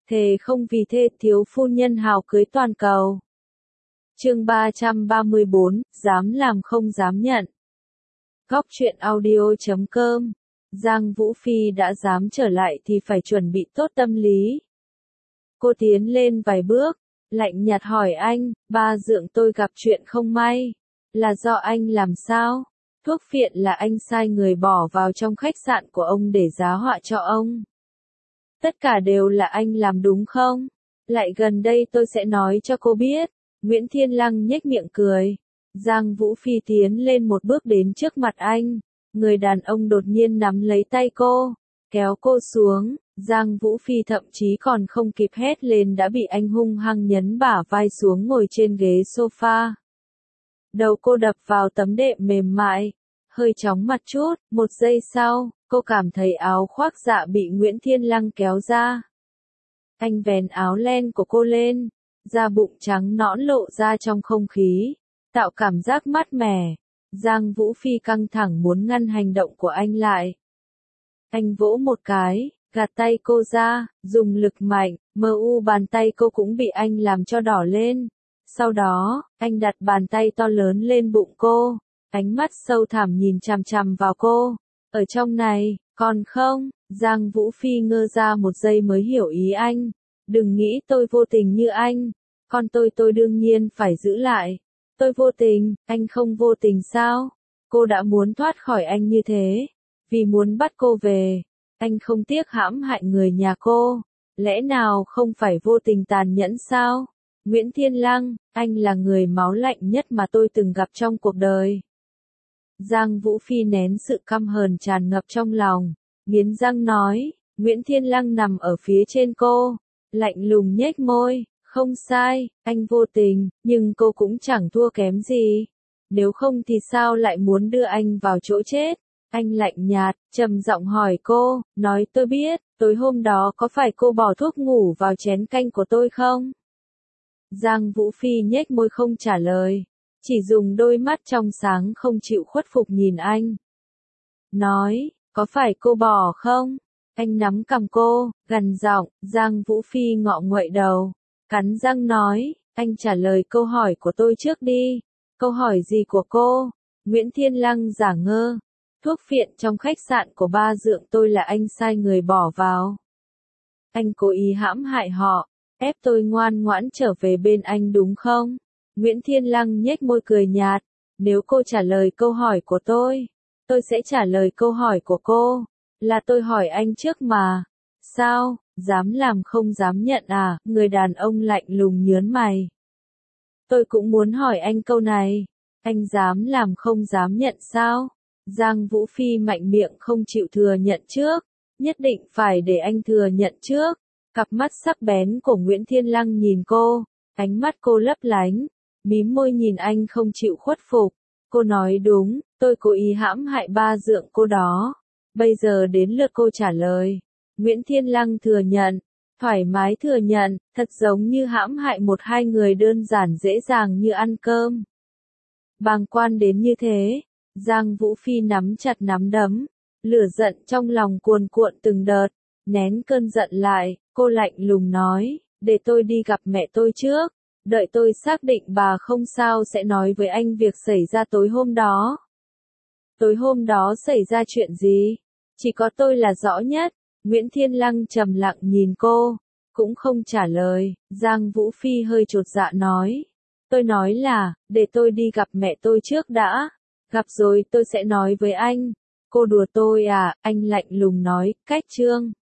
thề không vì thê thiếu phu nhân hào cưới toàn cầu. Chương 334, dám làm không dám nhận. Góc truyện audio.com. Giang Vũ Phi đã dám trở lại thì phải chuẩn bị tốt tâm lý. Cô tiến lên vài bước, lạnh nhạt hỏi anh, ba dượng tôi gặp chuyện không may. Là do anh làm sao? Thuốc phiện là anh sai người bỏ vào trong khách sạn của ông để giá họa cho ông. Tất cả đều là anh làm đúng không? Lại gần đây tôi sẽ nói cho cô biết. Nguyễn Thiên Lăng nhếch miệng cười. Giang Vũ Phi tiến lên một bước đến trước mặt anh. Người đàn ông đột nhiên nắm lấy tay cô, kéo cô xuống. Giang Vũ Phi thậm chí còn không kịp hét lên đã bị anh hung hăng nhấn bả vai xuống ngồi trên ghế sofa. Đầu cô đập vào tấm đệm mềm mại, hơi chóng mặt chút, một giây sau, cô cảm thấy áo khoác dạ bị Nguyễn Thiên Lăng kéo ra. Anh vén áo len của cô lên, da bụng trắng nõn lộ ra trong không khí, tạo cảm giác mát mẻ. Giang Vũ Phi căng thẳng muốn ngăn hành động của anh lại. Anh vỗ một cái, gạt tay cô ra, dùng lực mạnh, bàn tay cô cũng bị anh làm cho đỏ lên. Sau đó, anh đặt bàn tay to lớn lên bụng cô, ánh mắt sâu thẳm nhìn chằm chằm vào cô. Ở trong này, còn không? Giang Vũ Phi ngơ ra một giây mới hiểu ý anh. Đừng nghĩ tôi vô tình như anh. Con tôi đương nhiên phải giữ lại. Tôi vô tình, anh không vô tình sao? Cô đã muốn thoát khỏi anh như thế. Vì muốn bắt cô về, anh không tiếc hãm hại người nhà cô. Lẽ nào không phải vô tình tàn nhẫn sao? Nguyễn Thiên Lăng, anh là người máu lạnh nhất mà tôi từng gặp trong cuộc đời. Giang Vũ Phi nén sự căm hờn tràn ngập trong lòng, nghiến răng nói. Nguyễn Thiên Lăng nằm ở phía trên cô, lạnh lùng nhếch môi. Không sai, anh vô tình, nhưng cô cũng chẳng thua kém gì. Nếu không thì sao lại muốn đưa anh vào chỗ chết? Anh lạnh nhạt, trầm giọng hỏi cô, nói tôi biết, tối hôm đó có phải cô bỏ thuốc ngủ vào chén canh của tôi không? Giang Vũ Phi nhếch môi không trả lời, chỉ dùng đôi mắt trong sáng không chịu khuất phục nhìn anh. Nói, có phải cô bỏ không? Anh nắm cằm cô, gằn giọng. Giang Vũ Phi ngọ nguậy đầu, cắn răng nói, anh trả lời câu hỏi của tôi trước đi. Câu hỏi gì của cô? Nguyễn Thiên Lăng giả ngơ. Thuốc phiện trong khách sạn của ba dượng tôi là anh sai người bỏ vào. Anh cố ý hãm hại họ, ép tôi ngoan ngoãn trở về bên anh đúng không? Nguyễn Thiên Lăng nhếch môi cười nhạt. Nếu cô trả lời câu hỏi của tôi sẽ trả lời câu hỏi của cô. Là tôi hỏi anh trước mà. Sao, dám làm không dám nhận à? Người đàn ông lạnh lùng nhớn mày. Tôi cũng muốn hỏi anh câu này. Anh dám làm không dám nhận sao? Giang Vũ Phi mạnh miệng không chịu thừa nhận trước. Nhất định phải để anh thừa nhận trước. Cặp mắt sắc bén của Nguyễn Thiên Lăng nhìn cô. Ánh mắt cô lấp lánh. Mím môi nhìn anh không chịu khuất phục. Cô nói đúng, tôi cố ý hãm hại ba dượng cô đó. Bây giờ đến lượt cô trả lời. Nguyễn Thiên Lăng thừa nhận. Thoải mái thừa nhận, thật giống như hãm hại một hai người đơn giản dễ dàng như ăn cơm. Bàng quan đến như thế. Giang Vũ Phi nắm chặt nắm đấm. Lửa giận trong lòng cuồn cuộn từng đợt. Nén cơn giận lại, cô lạnh lùng nói, để tôi đi gặp mẹ tôi trước. Đợi tôi xác định bà không sao sẽ nói với anh việc xảy ra tối hôm đó. Tối hôm đó xảy ra chuyện gì? Chỉ có tôi là rõ nhất. Nguyễn Thiên Lăng trầm lặng nhìn cô, cũng không trả lời. Giang Vũ Phi hơi chột dạ nói. Tôi nói là, để tôi đi gặp mẹ tôi trước đã. Gặp rồi tôi sẽ nói với anh. Cô đùa tôi à? Anh lạnh lùng nói, cách chương.